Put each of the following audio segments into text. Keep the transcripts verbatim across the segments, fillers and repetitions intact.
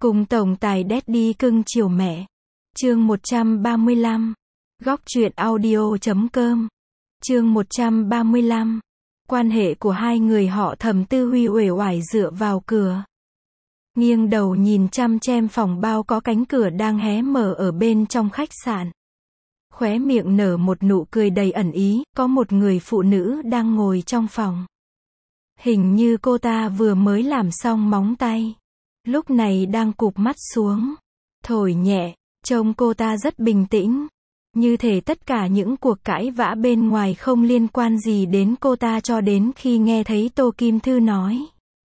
Cùng tổng tài Daddy cưng chiều mẹ. Chương một trăm ba mươi lăm. Góc truyện audio chấm com. Chương một trăm ba mươi lăm. Quan hệ của hai người họ Thẩm Tư Huy uể oải dựa vào cửa. Nghiêng đầu nhìn chăm chem phòng bao có cánh cửa đang hé mở ở bên trong khách sạn. Khóe miệng nở một nụ cười đầy ẩn ý, có một người phụ nữ đang ngồi trong phòng. Hình như cô ta vừa mới làm xong móng tay. Lúc này đang cụp mắt xuống. Thổi nhẹ, trông cô ta rất bình tĩnh. Như thể tất cả những cuộc cãi vã bên ngoài không liên quan gì đến cô ta cho đến khi nghe thấy Tô Kim Thư nói.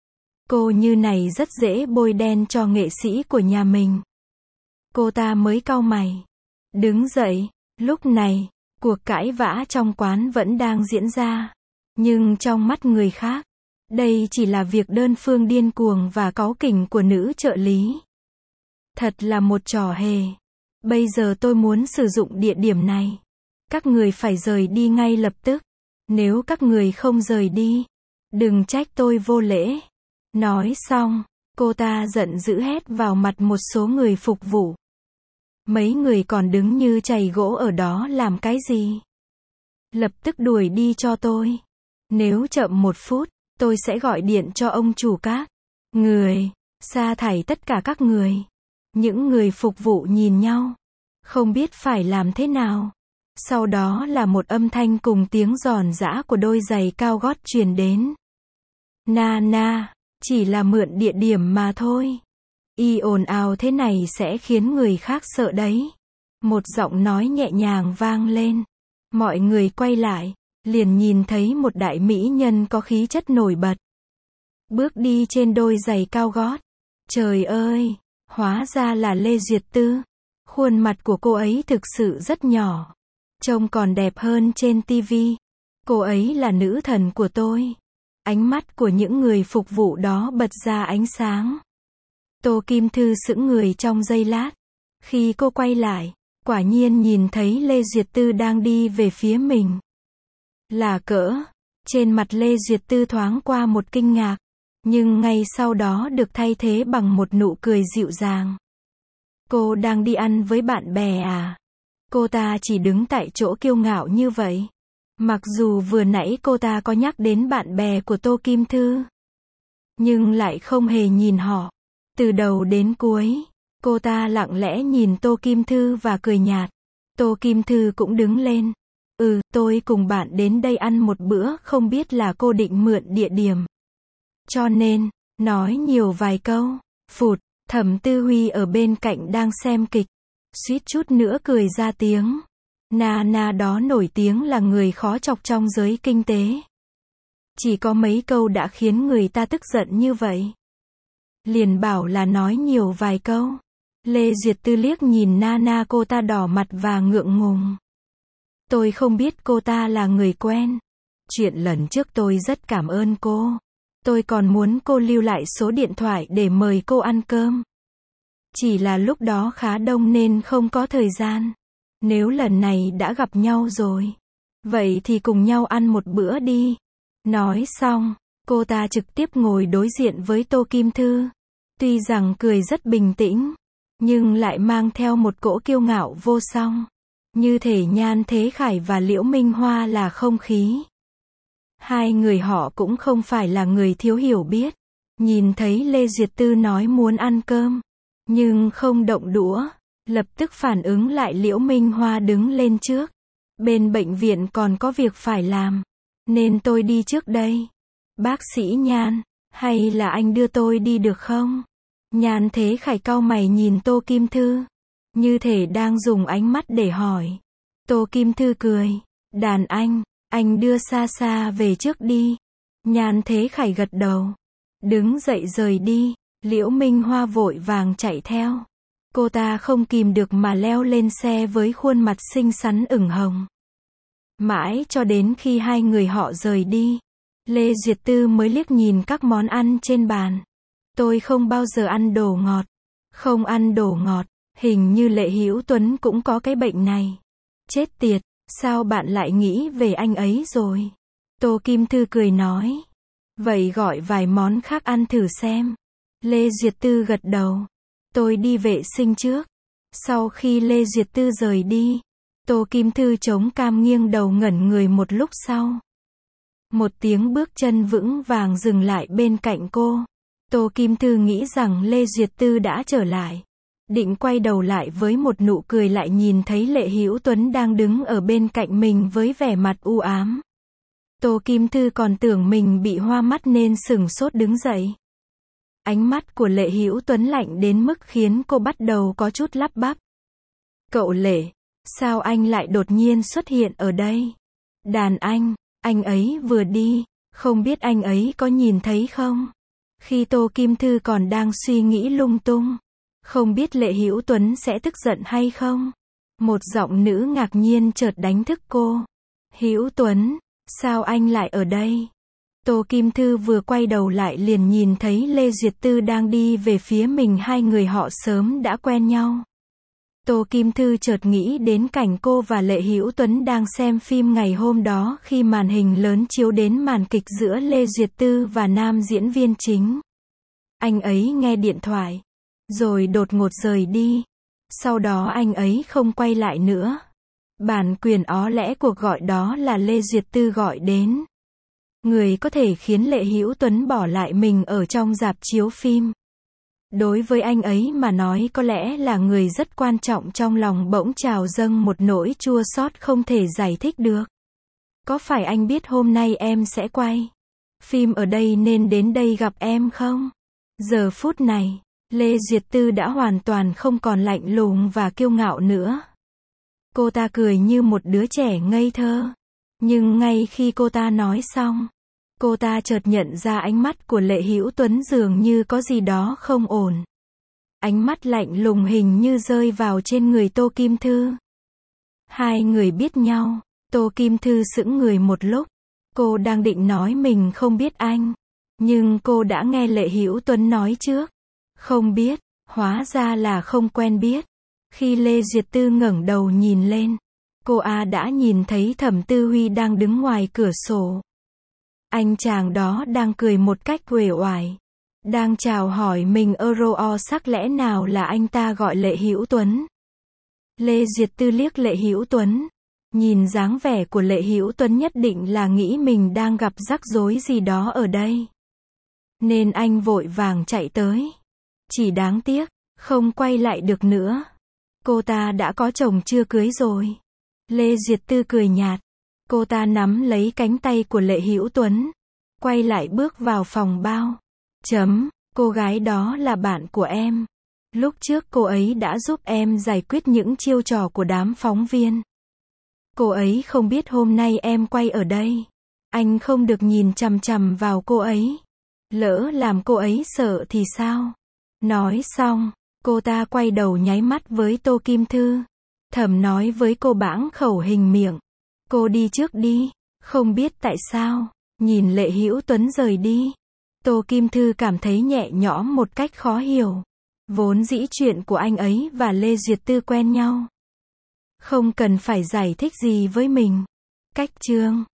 Cô như này rất dễ bôi đen cho nghệ sĩ của nhà mình. Cô ta mới cau mày. Đứng dậy, lúc này, cuộc cãi vã trong quán vẫn đang diễn ra. Nhưng trong mắt người khác, đây chỉ là việc đơn phương điên cuồng và cáu kỉnh của nữ trợ lý. Thật là một trò hề. Bây giờ tôi muốn sử dụng địa điểm này. Các người phải rời đi ngay lập tức. Nếu các người không rời đi, đừng trách tôi vô lễ. Nói xong, cô ta giận dữ hét vào mặt một số người phục vụ. Mấy người còn đứng như chày gỗ ở đó làm cái gì? Lập tức đuổi đi cho tôi. Nếu chậm một phút, tôi sẽ gọi điện cho ông chủ các người, sa thải tất cả các người. Những người phục vụ nhìn nhau, không biết phải làm thế nào. Sau đó là một âm thanh cùng tiếng giòn giã của đôi giày cao gót truyền đến. Na na, chỉ là mượn địa điểm mà thôi. Y ồn ào thế này sẽ khiến người khác sợ đấy. Một giọng nói nhẹ nhàng vang lên. Mọi người quay lại, liền nhìn thấy một đại mỹ nhân có khí chất nổi bật. Bước đi trên đôi giày cao gót. Trời ơi, hóa ra là Lê Duyệt Tư. Khuôn mặt của cô ấy thực sự rất nhỏ. Trông còn đẹp hơn trên tivi. Cô ấy là nữ thần của tôi. Ánh mắt của những người phục vụ đó bật ra ánh sáng. Tô Kim Thư sững người trong giây lát. Khi cô quay lại, quả nhiên nhìn thấy Lê Duyệt Tư đang đi về phía mình. Là cỡ, trên mặt Lê Duyệt Tư thoáng qua một kinh ngạc, nhưng ngay sau đó được thay thế bằng một nụ cười dịu dàng. Cô đang đi ăn với bạn bè à? Cô ta chỉ đứng tại chỗ kiêu ngạo như vậy. Mặc dù vừa nãy cô ta có nhắc đến bạn bè của Tô Kim Thư, nhưng lại không hề nhìn họ. Từ đầu đến cuối, cô ta lặng lẽ nhìn Tô Kim Thư và cười nhạt. Tô Kim Thư cũng đứng lên. Ừ, tôi cùng bạn đến đây ăn một bữa, không biết là cô định mượn địa điểm. Cho nên, nói nhiều vài câu. Phụt, Thẩm Tư Huy ở bên cạnh đang xem kịch. Suýt chút nữa cười ra tiếng. Na na đó nổi tiếng là người khó chọc trong giới kinh tế. Chỉ có mấy câu đã khiến người ta tức giận như vậy. Liền bảo là nói nhiều vài câu. Lê Duyệt Tư liếc nhìn na na cô ta đỏ mặt và ngượng ngùng. Tôi không biết cô ta là người quen. Chuyện lần trước tôi rất cảm ơn cô. Tôi còn muốn cô lưu lại số điện thoại để mời cô ăn cơm. Chỉ là lúc đó khá đông nên không có thời gian. Nếu lần này đã gặp nhau rồi, vậy thì cùng nhau ăn một bữa đi. Nói xong, cô ta trực tiếp ngồi đối diện với Tô Kim Thư. Tuy rằng cười rất bình tĩnh, nhưng lại mang theo một cỗ kiêu ngạo vô song. Như thể Nhan Thế Khải và Liễu Minh Hoa là không khí. Hai người họ cũng không phải là người thiếu hiểu biết. Nhìn thấy Lê Duyệt Tư nói muốn ăn cơm, nhưng không động đũa, lập tức phản ứng lại Liễu Minh Hoa đứng lên trước. Bên bệnh viện còn có việc phải làm, nên tôi đi trước đây. Bác sĩ Nhan, hay là anh đưa tôi đi được không? Nhan Thế Khải cau mày nhìn Tô Kim Thư, như thể đang dùng ánh mắt để hỏi. Tô Kim Thư cười. Đàn anh, anh đưa xa xa về trước đi. Nhan Thế Khải gật đầu. Đứng dậy rời đi. Liễu Minh Hoa vội vàng chạy theo. Cô ta không kìm được mà leo lên xe với khuôn mặt xinh xắn ửng hồng. Mãi cho đến khi hai người họ rời đi, Lê Duyệt Tư mới liếc nhìn các món ăn trên bàn. Tôi không bao giờ ăn đồ ngọt. Không ăn đồ ngọt. Hình như Lệ Hữu Tuấn cũng có cái bệnh này. Chết tiệt, sao bạn lại nghĩ về anh ấy rồi? Tô Kim Thư cười nói. Vậy gọi vài món khác ăn thử xem. Lê Duyệt Tư gật đầu. tôi đi vệ sinh trước. Sau khi Lê Duyệt Tư rời đi, Tô Kim Thư chống cam nghiêng đầu ngẩn người một lúc sau. Một tiếng bước chân vững vàng dừng lại bên cạnh cô. Tô Kim Thư nghĩ rằng Lê Duyệt Tư đã trở lại. Định quay đầu lại với một nụ cười lại nhìn thấy Lệ Hữu Tuấn đang đứng ở bên cạnh mình với vẻ mặt u ám. Tô Kim Thư còn tưởng mình bị hoa mắt nên sửng sốt đứng dậy. Ánh mắt của Lệ Hữu Tuấn lạnh đến mức khiến cô bắt đầu có chút lắp bắp. Cậu Lệ, sao anh lại đột nhiên xuất hiện ở đây? Đàn anh, anh ấy vừa đi, không biết anh ấy có nhìn thấy không? Khi Tô Kim Thư còn đang suy nghĩ lung tung, không biết Lệ Hữu Tuấn sẽ tức giận hay không? Một giọng nữ ngạc nhiên chợt đánh thức cô. Hữu Tuấn, sao anh lại ở đây? Tô Kim Thư vừa quay đầu lại liền nhìn thấy Lê Duyệt Tư đang đi về phía mình, hai người họ sớm đã quen nhau. Tô Kim Thư chợt nghĩ đến cảnh cô và Lệ Hữu Tuấn đang xem phim ngày hôm đó khi màn hình lớn chiếu đến màn kịch giữa Lê Duyệt Tư và nam diễn viên chính. Anh ấy nghe điện thoại, rồi đột ngột rời đi. Sau đó anh ấy không quay lại nữa. Bản quyền ó lẽ cuộc gọi đó là Lê Duyệt Tư gọi đến. Người có thể khiến Lệ Hữu Tuấn bỏ lại mình ở trong rạp chiếu phim. Đối với anh ấy mà nói có lẽ là người rất quan trọng, trong lòng bỗng trào dâng một nỗi chua xót không thể giải thích được. Có phải anh biết hôm nay em sẽ quay phim ở đây nên đến đây gặp em không? Giờ phút này, Lê Duyệt Tư đã hoàn toàn không còn lạnh lùng và kiêu ngạo nữa. Cô ta cười như một đứa trẻ ngây thơ. Nhưng ngay khi cô ta nói xong, cô ta chợt nhận ra ánh mắt của Lệ Hữu Tuấn dường như có gì đó không ổn. Ánh mắt lạnh lùng hình như rơi vào trên người Tô Kim Thư. Hai người biết nhau. Tô Kim Thư sững người một lúc. Cô đang định nói mình không biết anh. Nhưng cô đã nghe Lệ Hữu Tuấn nói trước. Không biết, hóa ra là không quen biết. Khi Lê Duyệt Tư ngẩng đầu nhìn lên, cô A đã nhìn thấy Thẩm Tư Huy đang đứng ngoài cửa sổ. Anh chàng đó đang cười một cách uể oải, đang chào hỏi mình euro o sắc, lẽ nào là anh ta gọi Lệ Hữu Tuấn? Lê Duyệt Tư liếc Lệ Hữu Tuấn, nhìn dáng vẻ của Lệ Hữu Tuấn nhất định là nghĩ mình đang gặp rắc rối gì đó ở đây. Nên anh vội vàng chạy tới. Chỉ đáng tiếc, không quay lại được nữa. Cô ta đã có chồng chưa cưới rồi. Lê Duyệt Tư cười nhạt. Cô ta nắm lấy cánh tay của Lệ Hữu Tuấn, quay lại bước vào phòng bao. Chấm, cô gái đó là bạn của em. Lúc trước cô ấy đã giúp em giải quyết những chiêu trò của đám phóng viên. Cô ấy không biết hôm nay em quay ở đây. Anh không được nhìn chằm chằm vào cô ấy. Lỡ làm cô ấy sợ thì sao? Nói xong, cô ta quay đầu nháy mắt với Tô Kim Thư. Thầm nói với cô bãng khẩu hình miệng. Cô đi trước đi. Không biết tại sao, nhìn Lệ Hữu Tuấn rời đi, Tô Kim Thư cảm thấy nhẹ nhõm một cách khó hiểu. Vốn dĩ chuyện của anh ấy và Lê Duyệt Tư quen nhau. Không cần phải giải thích gì với mình. Cách chương